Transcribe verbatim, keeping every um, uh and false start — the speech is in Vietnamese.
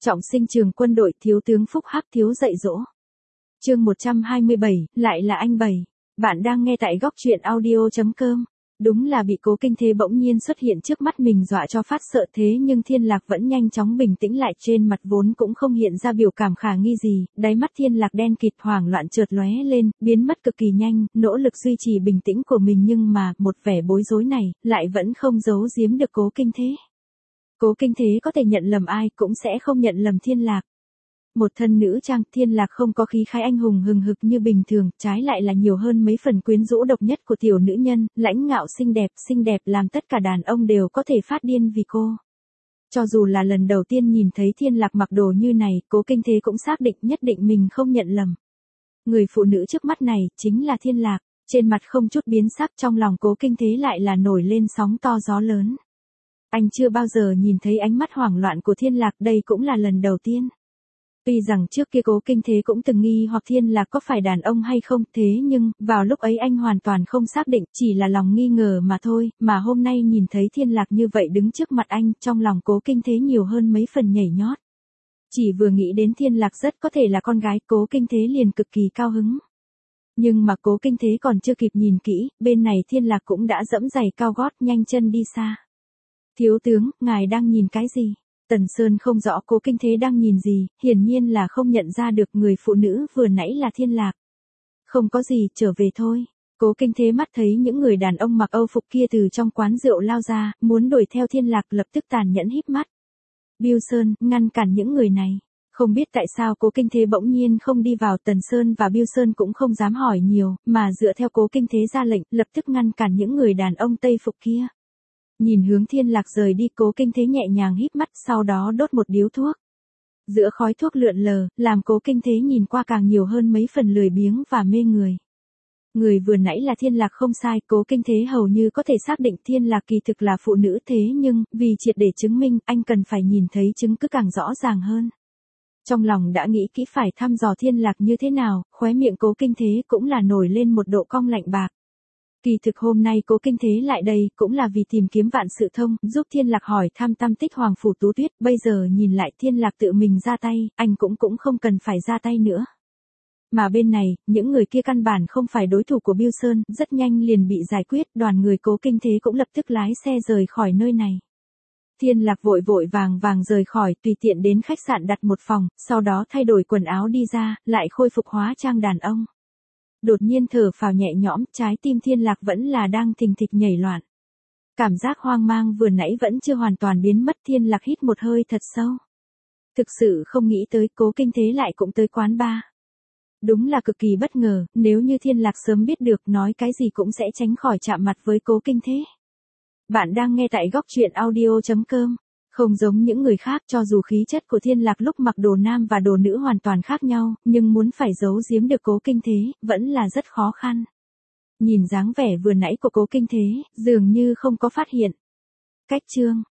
Trọng sinh trường quân đội, thiếu tướng Phúc Hắc thiếu dạy dỗ. Chương một trăm hai mươi bảy, lại là anh Bảy. Bạn đang nghe tại góc truyện audio chấm com. Đúng là bị Cố Kinh Thế bỗng nhiên xuất hiện trước mắt mình dọa cho phát sợ, thế nhưng Thiên Lạc vẫn nhanh chóng bình tĩnh lại, trên mặt vốn cũng không hiện ra biểu cảm khả nghi gì, đáy mắt Thiên Lạc đen kịt, hoảng loạn chợt lóe lên, biến mất cực kỳ nhanh, nỗ lực duy trì bình tĩnh của mình nhưng mà, một vẻ bối rối này, lại vẫn không giấu giếm được Cố Kinh Thế. Cố Kinh Thế có thể nhận lầm ai cũng sẽ không nhận lầm Thiên Lạc. Một thân nữ trang, Thiên Lạc không có khí khái anh hùng hừng hực như bình thường, trái lại là nhiều hơn mấy phần quyến rũ độc nhất của tiểu nữ nhân, lãnh ngạo xinh đẹp, xinh đẹp làm tất cả đàn ông đều có thể phát điên vì cô. Cho dù là lần đầu tiên nhìn thấy Thiên Lạc mặc đồ như này, Cố Kinh Thế cũng xác định nhất định mình không nhận lầm. Người phụ nữ trước mắt này, chính là Thiên Lạc, trên mặt không chút biến sắc, trong lòng Cố Kinh Thế lại là nổi lên sóng to gió lớn. Anh chưa bao giờ nhìn thấy ánh mắt hoảng loạn của Thiên Lạc, đây cũng là lần đầu tiên. Tuy rằng trước kia Cố Kinh Thế cũng từng nghi hoặc Thiên Lạc có phải đàn ông hay không, thế nhưng, vào lúc ấy anh hoàn toàn không xác định, chỉ là lòng nghi ngờ mà thôi, mà hôm nay nhìn thấy Thiên Lạc như vậy đứng trước mặt anh, trong lòng Cố Kinh Thế nhiều hơn mấy phần nhảy nhót. Chỉ vừa nghĩ đến Thiên Lạc rất có thể là con gái, Cố Kinh Thế liền cực kỳ cao hứng. Nhưng mà Cố Kinh Thế còn chưa kịp nhìn kỹ, bên này Thiên Lạc cũng đã dẫm giày cao gót nhanh chân đi xa. Thiếu tướng, ngài đang nhìn cái gì? Tần Sơn không rõ Cố Kinh Thế đang nhìn gì, hiển nhiên là không nhận ra được người phụ nữ vừa nãy là Thiên Lạc. Không có gì, trở về thôi. Cố Kinh Thế mắt thấy những người đàn ông mặc Âu phục kia từ trong quán rượu lao ra, muốn đuổi theo Thiên Lạc, lập tức tàn nhẫn híp mắt. Bưu Sơn, ngăn cản những người này. Không biết tại sao Cố Kinh Thế bỗng nhiên không đi vào, Tần Sơn và Bưu Sơn cũng không dám hỏi nhiều, mà dựa theo Cố Kinh Thế ra lệnh, lập tức ngăn cản những người đàn ông Tây phục kia. Nhìn hướng Thiên Lạc rời đi, Cố Kinh Thế nhẹ nhàng híp mắt, sau đó đốt một điếu thuốc. Giữa khói thuốc lượn lờ, làm Cố Kinh Thế nhìn qua càng nhiều hơn mấy phần lười biếng và mê người. Người vừa nãy là Thiên Lạc không sai, Cố Kinh Thế hầu như có thể xác định Thiên Lạc kỳ thực là phụ nữ, thế nhưng, vì triệt để chứng minh, anh cần phải nhìn thấy chứng cứ càng rõ ràng hơn. Trong lòng đã nghĩ kỹ phải thăm dò Thiên Lạc như thế nào, khóe miệng Cố Kinh Thế cũng là nổi lên một độ cong lạnh bạc. Kỳ thực hôm nay Cố Kinh Thế lại đây cũng là vì tìm kiếm vạn sự thông, giúp Thiên Lạc hỏi thăm tam tích Hoàng Phủ Tú Tuyết, bây giờ nhìn lại Thiên Lạc tự mình ra tay, anh cũng cũng không cần phải ra tay nữa. Mà bên này, những người kia căn bản không phải đối thủ của Bưu Sơn, rất nhanh liền bị giải quyết, đoàn người Cố Kinh Thế cũng lập tức lái xe rời khỏi nơi này. Thiên Lạc vội vội vàng vàng rời khỏi, tùy tiện đến khách sạn đặt một phòng, sau đó thay đổi quần áo đi ra, lại khôi phục hóa trang đàn ông. Đột nhiên thở phào nhẹ nhõm, trái tim Thiên Lạc vẫn là đang thình thịch nhảy loạn. Cảm giác hoang mang vừa nãy vẫn chưa hoàn toàn biến mất, Thiên Lạc hít một hơi thật sâu. Thực sự không nghĩ tới Cố Kinh Thế lại cũng tới quán bar. Đúng là cực kỳ bất ngờ, nếu như Thiên Lạc sớm biết được nói cái gì cũng sẽ tránh khỏi chạm mặt với Cố Kinh Thế. Bạn đang nghe tại góc truyện audio chấm com. Không giống những người khác, cho dù khí chất của Thiên Lạc lúc mặc đồ nam và đồ nữ hoàn toàn khác nhau, nhưng muốn phải giấu giếm được Cố Kinh Thế, vẫn là rất khó khăn. Nhìn dáng vẻ vừa nãy của Cố Kinh Thế, dường như không có phát hiện. Cách chương